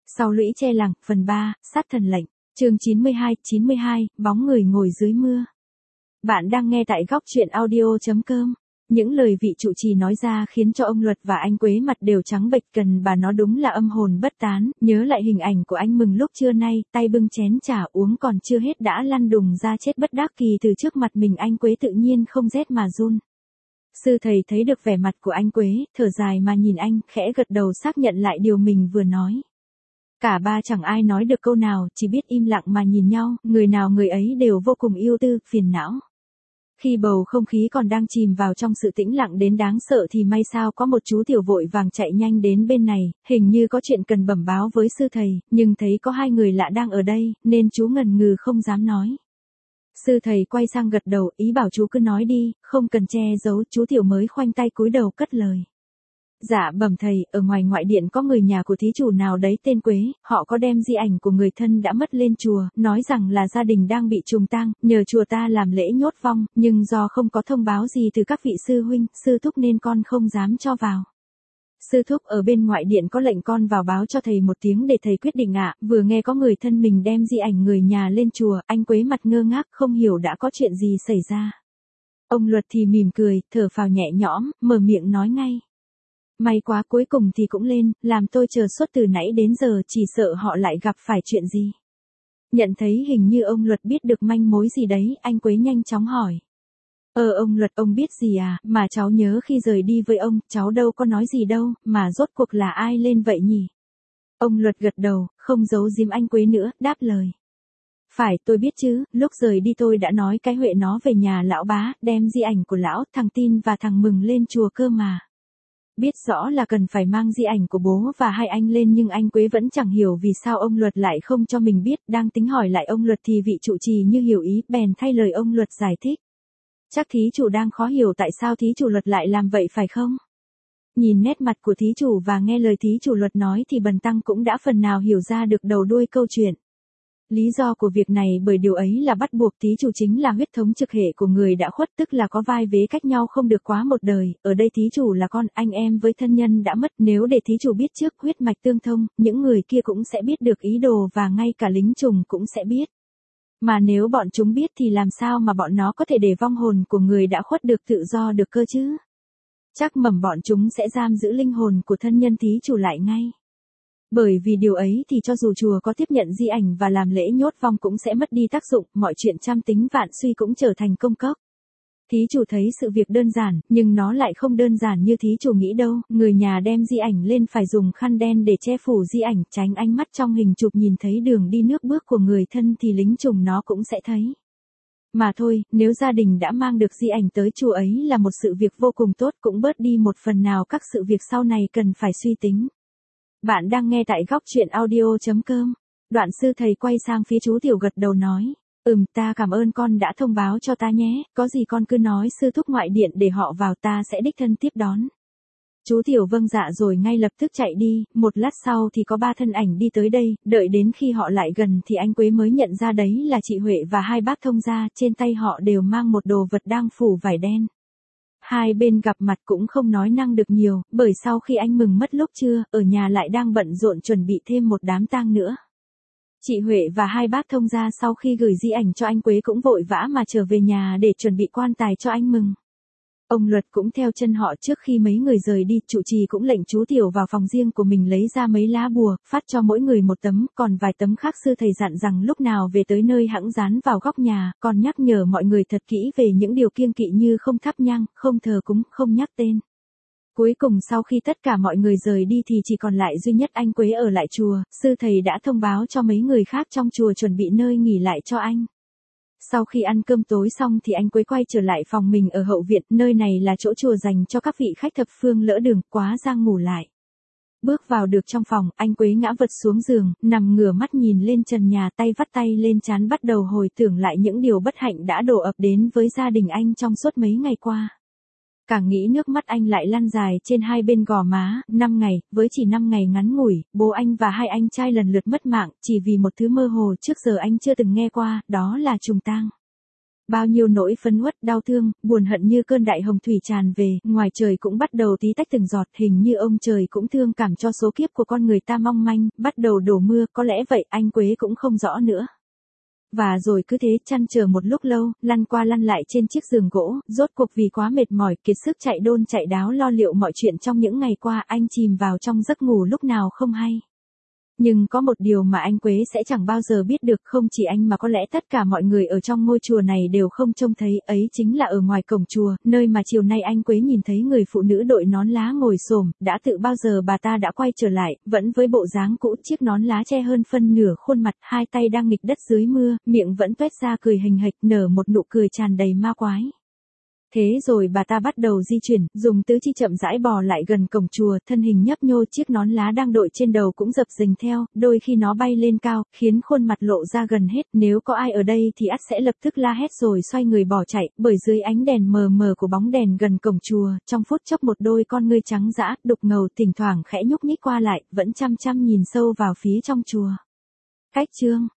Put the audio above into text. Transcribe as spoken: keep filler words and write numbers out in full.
Sau lũy che làng, phần ba, sát thần lệnh, chương chín mươi hai, chín mươi hai, bóng người ngồi dưới mưa. Bạn đang nghe tại góc truyện audio chấm com. Những lời vị trụ trì nói ra khiến cho ông Luật và anh Quế mặt đều trắng bệch, cần bà nó đúng là âm hồn bất tán, nhớ lại hình ảnh của anh Mừng lúc trưa nay, tay bưng chén trà uống còn chưa hết đã lăn đùng ra chết bất đắc kỳ từ trước mặt mình, anh Quế tự nhiên không rét mà run. Sư thầy thấy được vẻ mặt của anh Quế, thở dài mà nhìn anh, khẽ gật đầu xác nhận lại điều mình vừa nói. Cả ba chẳng ai nói được câu nào, chỉ biết im lặng mà nhìn nhau, người nào người ấy đều vô cùng ưu tư, phiền não. Khi bầu không khí còn đang chìm vào trong sự tĩnh lặng đến đáng sợ thì may sao có một chú tiểu vội vàng chạy nhanh đến bên này, hình như có chuyện cần bẩm báo với sư thầy, nhưng thấy có hai người lạ đang ở đây, nên chú ngần ngừ không dám nói. Sư thầy quay sang gật đầu, ý bảo chú cứ nói đi, không cần che giấu, chú tiểu mới khoanh tay cúi đầu cất lời. Dạ bẩm thầy, ở ngoài ngoại điện có người nhà của thí chủ nào đấy tên Quế, họ có đem di ảnh của người thân đã mất lên chùa, nói rằng là gia đình đang bị trùng tang, nhờ chùa ta làm lễ nhốt vong, nhưng do không có thông báo gì từ các vị sư huynh, sư thúc nên con không dám cho vào. Sư thúc ở bên ngoại điện có lệnh con vào báo cho thầy một tiếng để thầy quyết định ạ. Vừa nghe có người thân mình đem di ảnh người nhà lên chùa, anh Quế mặt ngơ ngác không hiểu đã có chuyện gì xảy ra. Ông Luật thì mỉm cười, thở phào nhẹ nhõm, mở miệng nói ngay. May quá cuối cùng thì cũng lên, làm tôi chờ suốt từ nãy đến giờ, chỉ sợ họ lại gặp phải chuyện gì. Nhận thấy hình như ông Luật biết được manh mối gì đấy, anh Quế nhanh chóng hỏi. Ờ ông Luật, ông biết gì à, mà cháu nhớ khi rời đi với ông, cháu đâu có nói gì đâu, mà rốt cuộc là ai lên vậy nhỉ? Ông Luật gật đầu, không giấu giếm anh Quế nữa, đáp lời. Phải, tôi biết chứ, lúc rời đi tôi đã nói cái Huệ nó về nhà lão bá, đem di ảnh của lão, thằng Tin và thằng Mừng lên chùa cơ mà. Biết rõ là cần phải mang di ảnh của bố và hai anh lên nhưng anh Quế vẫn chẳng hiểu vì sao ông Luật lại không cho mình biết, đang tính hỏi lại ông Luật thì vị trụ trì như hiểu ý, bèn thay lời ông Luật giải thích. Chắc thí chủ đang khó hiểu tại sao thí chủ Luật lại làm vậy phải không? Nhìn nét mặt của thí chủ và nghe lời thí chủ Luật nói thì bần tăng cũng đã phần nào hiểu ra được đầu đuôi câu chuyện. Lý do của việc này bởi điều ấy là bắt buộc thí chủ chính là huyết thống trực hệ của người đã khuất, tức là có vai vế cách nhau không được quá một đời, ở đây thí chủ là con, anh em với thân nhân đã mất, nếu để thí chủ biết trước huyết mạch tương thông, những người kia cũng sẽ biết được ý đồ và ngay cả lính trùng cũng sẽ biết. Mà nếu bọn chúng biết thì làm sao mà bọn nó có thể để vong hồn của người đã khuất được tự do được cơ chứ? Chắc mầm bọn chúng sẽ giam giữ linh hồn của thân nhân thí chủ lại ngay. Bởi vì điều ấy thì cho dù chùa có tiếp nhận di ảnh và làm lễ nhốt vong cũng sẽ mất đi tác dụng, mọi chuyện trăm tính vạn suy cũng trở thành công cốc. Thí chủ thấy sự việc đơn giản, nhưng nó lại không đơn giản như thí chủ nghĩ đâu, người nhà đem di ảnh lên phải dùng khăn đen để che phủ di ảnh, tránh ánh mắt trong hình chụp nhìn thấy đường đi nước bước của người thân thì lính trùng nó cũng sẽ thấy. Mà thôi, nếu gia đình đã mang được di ảnh tới chùa ấy là một sự việc vô cùng tốt, cũng bớt đi một phần nào các sự việc sau này cần phải suy tính. Bạn đang nghe tại góc truyện audio chấm com. Đoạn sư thầy quay sang phía chú tiểu gật đầu nói. Ừm, ta cảm ơn con đã thông báo cho ta nhé, có gì con cứ nói sư thúc ngoại điện để họ vào, ta sẽ đích thân tiếp đón. Chú tiểu vâng dạ rồi ngay lập tức chạy đi, một lát sau thì có ba thân ảnh đi tới đây, đợi đến khi họ lại gần thì anh Quế mới nhận ra đấy là chị Huệ và hai bác thông gia, trên tay họ đều mang một đồ vật đang phủ vải đen. Hai bên gặp mặt cũng không nói năng được nhiều, bởi sau khi anh Mừng mất lúc trưa, ở nhà lại đang bận rộn chuẩn bị thêm một đám tang nữa. Chị Huệ và hai bác thông gia sau khi gửi di ảnh cho anh Quế cũng vội vã mà trở về nhà để chuẩn bị quan tài cho anh Mừng. Ông Luật cũng theo chân họ trước khi mấy người rời đi, trụ trì cũng lệnh chú tiểu vào phòng riêng của mình lấy ra mấy lá bùa, phát cho mỗi người một tấm, còn vài tấm khác sư thầy dặn rằng lúc nào về tới nơi hẵng dán vào góc nhà, còn nhắc nhở mọi người thật kỹ về những điều kiêng kỵ như không thắp nhang, không thờ cúng, không nhắc tên. Cuối cùng sau khi tất cả mọi người rời đi thì chỉ còn lại duy nhất anh Quế ở lại chùa, sư thầy đã thông báo cho mấy người khác trong chùa chuẩn bị nơi nghỉ lại cho anh. Sau khi ăn cơm tối xong thì anh Quế quay trở lại phòng mình ở hậu viện, nơi này là chỗ chùa dành cho các vị khách thập phương lỡ đường, quá giang ngủ lại. Bước vào được trong phòng, anh Quế ngã vật xuống giường, nằm ngửa mắt nhìn lên trần nhà, tay vắt tay lên trán bắt đầu hồi tưởng lại những điều bất hạnh đã đổ ập đến với gia đình anh trong suốt mấy ngày qua. Càng nghĩ nước mắt anh lại lăn dài trên hai bên gò má, năm ngày, với chỉ năm ngày ngắn ngủi, bố anh và hai anh trai lần lượt mất mạng, chỉ vì một thứ mơ hồ trước giờ anh chưa từng nghe qua, đó là trùng tang. Bao nhiêu nỗi phấn uất, đau thương, buồn hận như cơn đại hồng thủy tràn về, ngoài trời cũng bắt đầu tí tách từng giọt, hình như ông trời cũng thương cảm cho số kiếp của con người ta mong manh, bắt đầu đổ mưa, có lẽ vậy, anh Quế cũng không rõ nữa. Và rồi cứ thế chăn chờ một lúc lâu, lăn qua lăn lại trên chiếc giường gỗ, rốt cuộc vì quá mệt mỏi, kiệt sức chạy đôn chạy đáo lo liệu mọi chuyện trong những ngày qua, anh chìm vào trong giấc ngủ lúc nào không hay. Nhưng có một điều mà anh Quế sẽ chẳng bao giờ biết được, không chỉ anh mà có lẽ tất cả mọi người ở trong ngôi chùa này đều không trông thấy, ấy chính là ở ngoài cổng chùa, nơi mà chiều nay anh Quế nhìn thấy người phụ nữ đội nón lá ngồi xổm, đã tự bao giờ bà ta đã quay trở lại, vẫn với bộ dáng cũ, chiếc nón lá che hơn phân nửa khuôn mặt, hai tay đang nghịch đất dưới mưa, miệng vẫn tuét ra cười hình hệch, nở một nụ cười tràn đầy ma quái. Thế rồi bà ta bắt đầu di chuyển, dùng tứ chi chậm rãi bò lại gần cổng chùa, thân hình nhấp nhô, chiếc nón lá đang đội trên đầu cũng dập dềnh theo, đôi khi nó bay lên cao, khiến khuôn mặt lộ ra gần hết, nếu có ai ở đây thì ắt sẽ lập tức la hét rồi xoay người bỏ chạy, bởi dưới ánh đèn mờ mờ của bóng đèn gần cổng chùa, trong phút chốc một đôi con ngươi trắng dã, đục ngầu thỉnh thoảng khẽ nhúc nhích qua lại, vẫn chăm chăm nhìn sâu vào phía trong chùa. Cách chương